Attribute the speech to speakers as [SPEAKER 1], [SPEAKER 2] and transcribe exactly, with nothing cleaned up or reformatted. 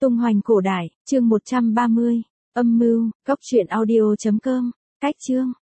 [SPEAKER 1] Tung hoành cổ đại, chương một trăm ba mươi. Âm mưu, góc truyện audio chấm com. Cách chương.